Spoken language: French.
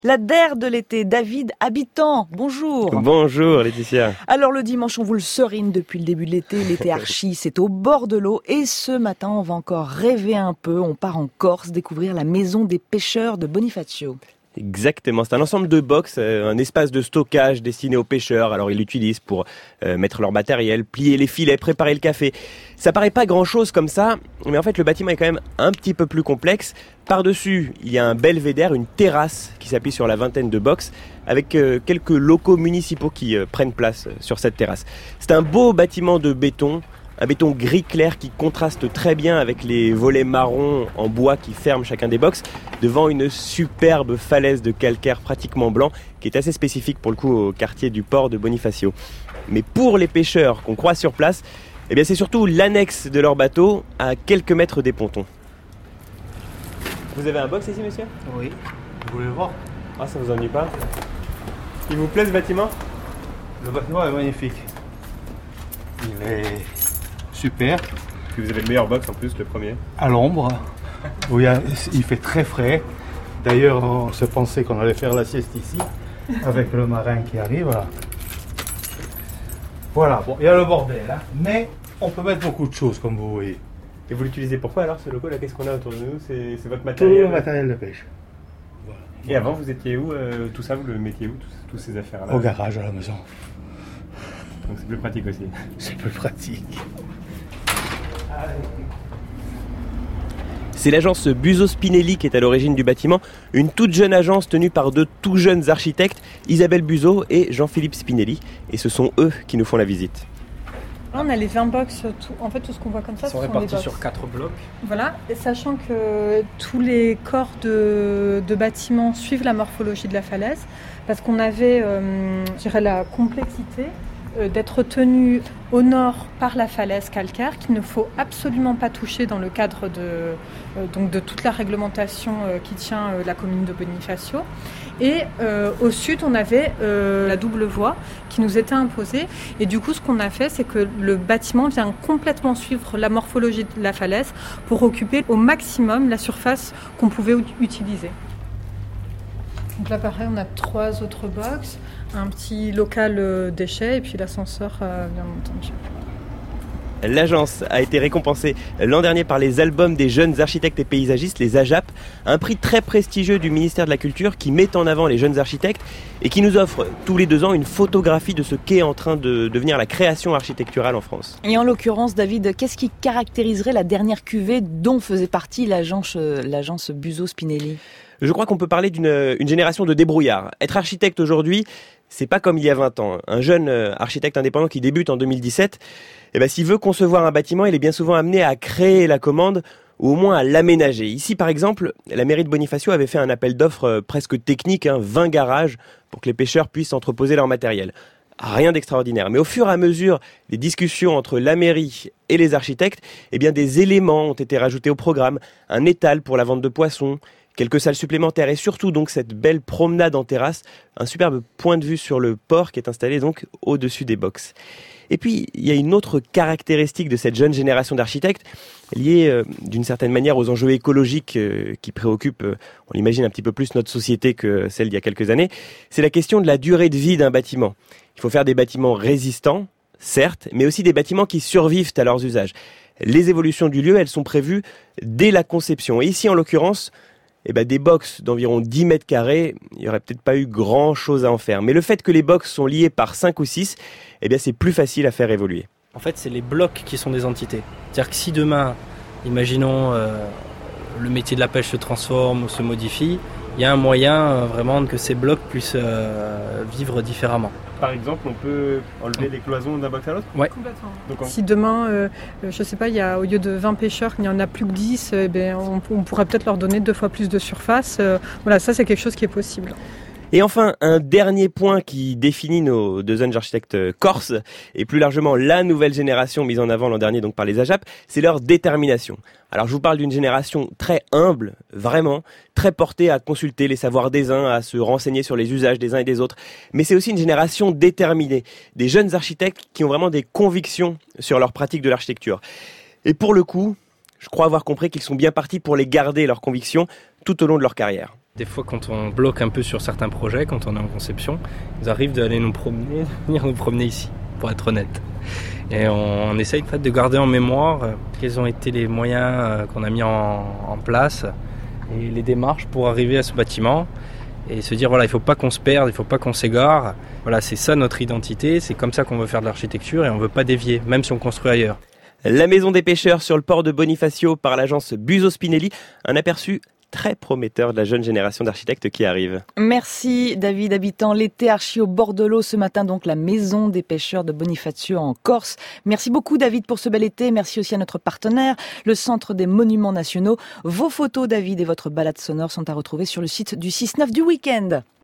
La DER de l'été, David Habitant, bonjour. Bonjour Laetitia. Alors le dimanche, on vous le serine depuis le début de l'été archi, c'est au bord de l'eau. Et ce matin, on va encore rêver un peu, on part en Corse découvrir la maison des pêcheurs de Bonifacio. Exactement, c'est un ensemble de box, un espace de stockage destiné aux pêcheurs. Alors ils l'utilisent pour mettre leur matériel, plier les filets, préparer le café. Ça paraît pas grand chose comme ça, mais en fait le bâtiment est quand même un petit peu plus complexe. Par-dessus, il y a un belvédère, une terrasse qui s'appuie sur la vingtaine de box, avec quelques locaux municipaux qui prennent place sur cette terrasse. C'est un beau bâtiment de béton. Un béton gris clair qui contraste très bien avec les volets marrons en bois qui ferment chacun des box, devant une superbe falaise de calcaire pratiquement blanc qui est assez spécifique pour le coup au quartier du port de Bonifacio. Mais pour les pêcheurs qu'on croise sur place, eh bien c'est surtout l'annexe de leur bateau à quelques mètres des pontons. Vous avez un box ici, monsieur ? Oui. Vous voulez le voir ? Ah, ça vous ennuie pas ? Il vous plaît ce bâtiment ? Le bâtiment est magnifique. Il est super. Puis vous avez le meilleur box en plus, le premier. À l'ombre. Où il fait très frais. D'ailleurs, on se pensait qu'on allait faire la sieste ici, avec le marin qui arrive. Voilà, bon, il y a le bordel, hein, mais on peut mettre beaucoup de choses, comme vous voyez. Et vous l'utilisez pourquoi alors ce logo là? Qu'est-ce qu'on a autour de nous? C'est votre Tout matériel? le matériel de pêche. Voilà. Et avant, vous étiez où? Tout ça, vous le mettiez où? Toutes ces affaires-là? Au garage à la maison. Donc c'est plus pratique aussi. C'est plus pratique. C'est l'agence Buzo Spinelli qui est à l'origine du bâtiment, une toute jeune agence tenue par deux tout jeunes architectes, Isabelle Buzo et Jean-Philippe Spinelli. Et ce sont eux qui nous font la visite. Là, on a les 20 box, tout ce qu'on voit comme ça, ils sont répartis sur 4 blocs. Voilà, et sachant que tous les corps de bâtiments suivent la morphologie de la falaise, parce qu'on avait, la complexité d'être tenu au nord par la falaise calcaire qu'il ne faut absolument pas toucher dans le cadre de toute la réglementation qui tient la commune de Bonifacio. Et au sud, on avait la double voie qui nous était imposée. Et du coup, ce qu'on a fait, c'est que le bâtiment vient complètement suivre la morphologie de la falaise pour occuper au maximum la surface qu'on pouvait utiliser. Donc là, pareil, on a 3 autres box, un petit local déchets et puis l'ascenseur vient monter. L'agence a été récompensée l'an dernier par les albums des jeunes architectes et paysagistes, les AJAP, un prix très prestigieux du ministère de la Culture qui met en avant les jeunes architectes et qui nous offre tous les 2 ans une photographie de ce qu'est en train de devenir la création architecturale en France. Et en l'occurrence, David, qu'est-ce qui caractériserait la dernière cuvée dont faisait partie l'agence Buzo Spinelli? Je crois qu'on peut parler d'une génération de débrouillards. Être architecte aujourd'hui, c'est pas comme il y a 20 ans. Un jeune architecte indépendant qui débute en 2017, s'il veut concevoir un bâtiment, il est bien souvent amené à créer la commande ou au moins à l'aménager. Ici, par exemple, la mairie de Bonifacio avait fait un appel d'offres presque technique, 20 garages pour que les pêcheurs puissent entreposer leur matériel. Rien d'extraordinaire. Mais au fur et à mesure des discussions entre la mairie et les architectes, des éléments ont été rajoutés au programme. Un étal pour la vente de poissons, quelques salles supplémentaires et surtout donc cette belle promenade en terrasse, un superbe point de vue sur le port qui est installé donc au-dessus des box. Et puis il y a une autre caractéristique de cette jeune génération d'architectes liée d'une certaine manière aux enjeux écologiques qui préoccupent, on l'imagine un petit peu plus notre société que celle d'il y a quelques années. C'est la question de la durée de vie d'un bâtiment. Il faut faire des bâtiments résistants, certes, mais aussi des bâtiments qui survivent à leurs usages. Les évolutions du lieu, elles sont prévues dès la conception. Et ici en l'occurrence, des box d'environ 10 mètres carrés, il n'y aurait peut-être pas eu grand-chose à en faire. Mais le fait que les box sont liées par 5 ou 6, c'est plus facile à faire évoluer. En fait, c'est les blocs qui sont des entités. C'est-à-dire que si demain, imaginons, le métier de la pêche se transforme ou se modifie, il y a un moyen vraiment que ces blocs puissent vivre différemment. Par exemple, on peut enlever les cloisons d'un box à l'autre ? Ouais. Complètement. Donc, si demain, il y a au lieu de 20 pêcheurs, il n'y en a plus que 10, on pourrait peut-être leur donner 2 fois plus de surface. Ça c'est quelque chose qui est possible. Et enfin, un dernier point qui définit nos 2 jeunes architectes corses, et plus largement la nouvelle génération mise en avant l'an dernier donc par les AJAP, c'est leur détermination. Alors je vous parle d'une génération très humble, vraiment, très portée à consulter les savoirs des uns, à se renseigner sur les usages des uns et des autres. Mais c'est aussi une génération déterminée, des jeunes architectes qui ont vraiment des convictions sur leur pratique de l'architecture. Et pour le coup, je crois avoir compris qu'ils sont bien partis pour les garder, leurs convictions, tout au long de leur carrière. Des fois, quand on bloque un peu sur certains projets, quand on est en conception, il nous arrive d'aller venir nous promener ici, pour être honnête. Et on essaye en fait, de garder en mémoire quels ont été les moyens qu'on a mis en place et les démarches pour arriver à ce bâtiment et se dire voilà, il ne faut pas qu'on se perde, il ne faut pas qu'on s'égare. Voilà, c'est ça notre identité, c'est comme ça qu'on veut faire de l'architecture et on ne veut pas dévier, même si on construit ailleurs. La maison des pêcheurs sur le port de Bonifacio par l'agence Buzo Spinelli, un aperçu très prometteur de la jeune génération d'architectes qui arrive. Merci David, habitant l'été archi au bord de l'eau ce matin, donc la maison des pêcheurs de Bonifacio en Corse. Merci beaucoup David pour ce bel été, merci aussi à notre partenaire, le Centre des Monuments Nationaux. Vos photos David et votre balade sonore sont à retrouver sur le site du 6-9 du week-end.